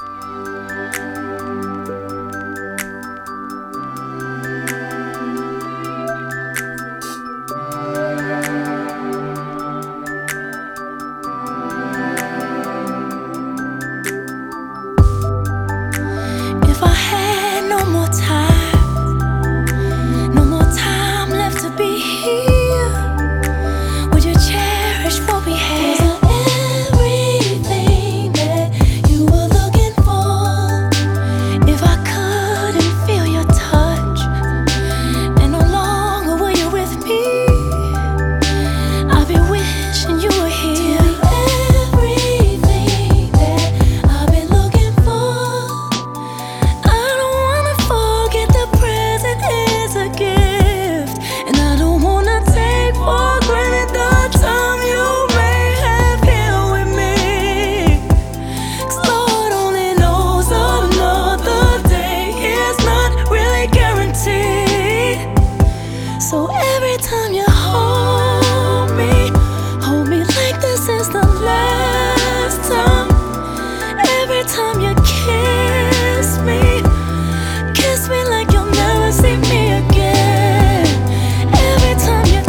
If I had no more time, no more time left to be here, would you cherish what we had? Everything that you were looking for. If I couldn't feel your touch, and no longer were you with me, I'd be wishing you were here. Everything that I've been looking for. I don't wanna forget the present is a gift, and I don't wanna take for granted the time you may have here with me. 'Cause Lord only knows another day is not really guaranteed. So every time you hold me like this is the last time. Every time you kiss me like you'll never see me again. Every time you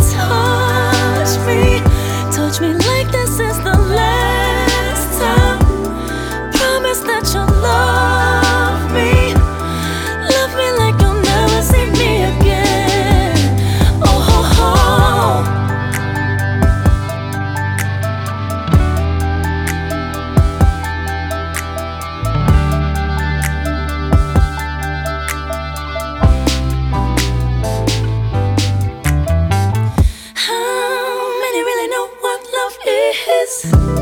touch me like this is the last time. Promise that you'll love me like you'll never see me again. Oh, ho, ho. How many really know what love is?